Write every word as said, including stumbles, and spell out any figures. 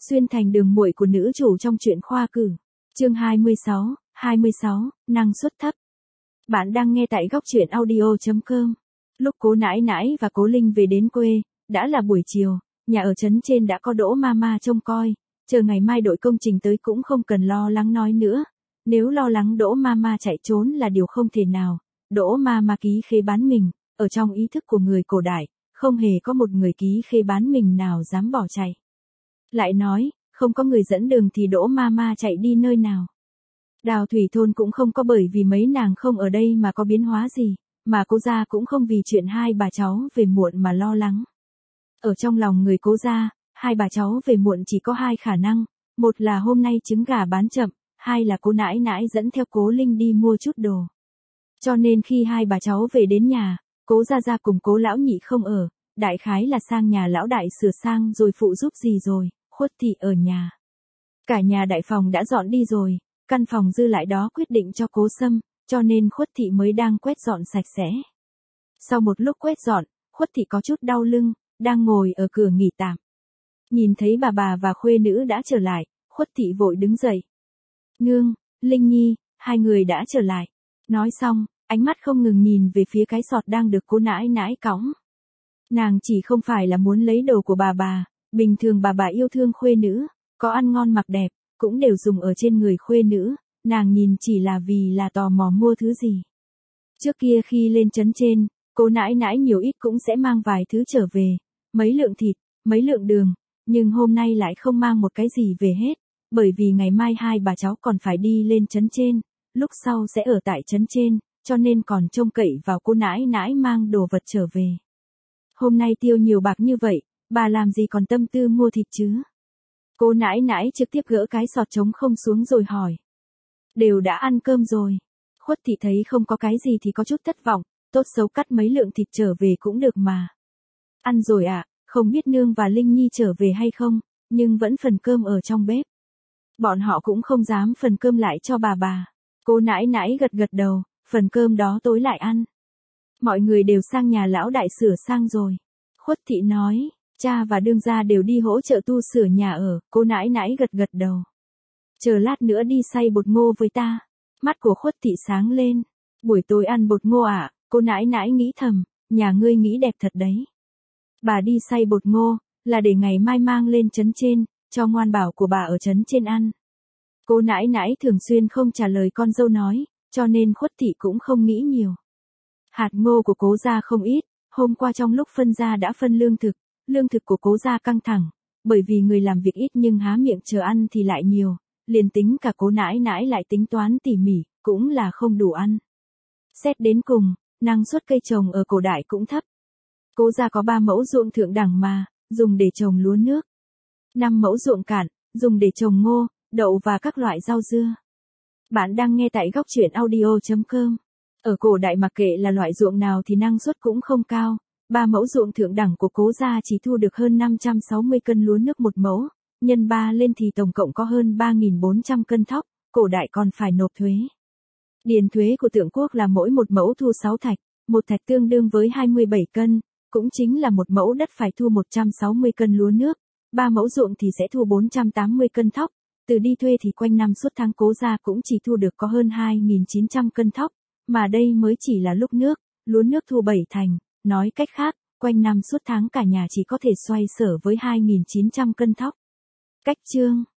Xuyên thành đường muội của nữ chủ trong truyện khoa cử. Chương hai mươi sáu, hai mươi sáu, năng suất thấp. Bạn đang nghe tại góc truyện audio chấm com. Lúc Cố Nãi Nãi và Cố Linh về đến quê, đã là buổi chiều, nhà ở trấn trên đã có Đỗ Mama trông coi, chờ ngày mai đội công trình tới cũng không cần lo lắng nói nữa. Nếu lo lắng Đỗ Mama chạy trốn là điều không thể nào. Đỗ Mama ký khế bán mình, ở trong ý thức của người cổ đại, không hề có một người ký khế bán mình nào dám bỏ chạy. Lại nói, không có người dẫn đường thì Đỗ Mama chạy đi nơi nào. Đào Thủy thôn cũng không có bởi vì mấy nàng không ở đây mà có biến hóa gì, mà Cố gia cũng không vì chuyện hai bà cháu về muộn mà lo lắng. Ở trong lòng người Cố gia, hai bà cháu về muộn chỉ có hai khả năng, một là hôm nay trứng gà bán chậm, hai là Cố Nãi Nãi dẫn theo Cố Linh đi mua chút đồ. Cho nên khi hai bà cháu về đến nhà, Cố gia gia cùng Cố lão nhị không ở, đại khái là sang nhà lão đại sửa sang rồi phụ giúp gì rồi, Khuất thị ở nhà. Cả nhà đại phòng đã dọn đi rồi, căn phòng dư lại đó quyết định cho Cố Sâm, cho nên Khuất thị mới đang quét dọn sạch sẽ. Sau một lúc quét dọn, Khuất thị có chút đau lưng, đang ngồi ở cửa nghỉ tạm. Nhìn thấy bà bà và khuê nữ đã trở lại, Khuất thị vội đứng dậy. Nương, Linh Nhi, hai người đã trở lại. Nói xong, ánh mắt không ngừng nhìn về phía cái sọt đang được Cố Nãi Nãi cõng. Nàng chỉ không phải là muốn lấy đồ của bà bà, bình thường bà bà yêu thương khuê nữ, có ăn ngon mặc đẹp, cũng đều dùng ở trên người khuê nữ, nàng nhìn chỉ là vì là tò mò mua thứ gì. Trước kia khi lên trấn trên, Cố Nãi Nãi nhiều ít cũng sẽ mang vài thứ trở về, mấy lượng thịt, mấy lượng đường, nhưng hôm nay lại không mang một cái gì về hết, bởi vì ngày mai hai bà cháu còn phải đi lên trấn trên, lúc sau sẽ ở tại trấn trên, cho nên còn trông cậy vào Cố Nãi Nãi mang đồ vật trở về. Hôm nay tiêu nhiều bạc như vậy, bà làm gì còn tâm tư mua thịt chứ? Cố Nãi Nãi trực tiếp gỡ cái sọt trống không xuống rồi hỏi. Đều đã ăn cơm rồi. Khuất thị thấy không có cái gì thì có chút thất vọng, tốt xấu cắt mấy lượng thịt trở về cũng được mà. Ăn rồi ạ, à, không biết nương và Linh Nhi trở về hay không, nhưng vẫn phần cơm ở trong bếp. Bọn họ cũng không dám phần cơm lại cho bà bà. Cố Nãi Nãi gật gật đầu, phần cơm đó tối lại ăn. Mọi người đều sang nhà lão đại sửa sang rồi. Khuất thị nói, cha và đương gia đều đi hỗ trợ tu sửa nhà ở, Cố Nãi Nãi gật gật đầu. Chờ lát nữa đi xay bột ngô với ta. Mắt của Khuất thị sáng lên. Buổi tối ăn bột ngô à, Cố Nãi Nãi nghĩ thầm, nhà ngươi nghĩ đẹp thật đấy. Bà đi xay bột ngô, là để ngày mai mang lên trấn trên, cho ngoan bảo của bà ở trấn trên ăn. Cố Nãi Nãi thường xuyên không trả lời con dâu nói, cho nên Khuất thị cũng không nghĩ nhiều. Hạt ngô của Cố gia không ít, hôm qua trong lúc phân ra đã phân lương thực, lương thực của Cố gia căng thẳng, bởi vì người làm việc ít nhưng há miệng chờ ăn thì lại nhiều, liền tính cả Cố Nãi Nãi lại tính toán tỉ mỉ, cũng là không đủ ăn. Xét đến cùng, năng suất cây trồng ở cổ đại cũng thấp. Cố gia có ba mẫu ruộng thượng đẳng mà, dùng để trồng lúa nước. năm mẫu ruộng cạn, dùng để trồng ngô, đậu và các loại rau dưa. Bạn đang nghe tại góc truyện audio chấm com. Ở cổ đại mặc kệ là loại ruộng nào thì năng suất cũng không cao, ba mẫu ruộng thượng đẳng của Cố gia chỉ thu được hơn năm trăm sáu mươi cân lúa nước một mẫu, nhân ba lên thì tổng cộng có hơn ba nghìn bốn trăm cân thóc, cổ đại còn phải nộp thuế. Điền thuế của Tượng Quốc là mỗi một mẫu thu sáu thạch, một thạch tương đương với hai mươi bảy cân, cũng chính là một mẫu đất phải thu một trăm sáu mươi cân lúa nước, ba mẫu ruộng thì sẽ thu bốn trăm tám mươi cân thóc, từ đi thuê thì quanh năm suốt tháng Cố gia cũng chỉ thu được có hơn hai nghìn chín trăm cân thóc. Mà đây mới chỉ là lúc nước, lúa nước thu bảy thành, nói cách khác, quanh năm suốt tháng cả nhà chỉ có thể xoay sở với hai nghìn chín trăm cân thóc. Cách chương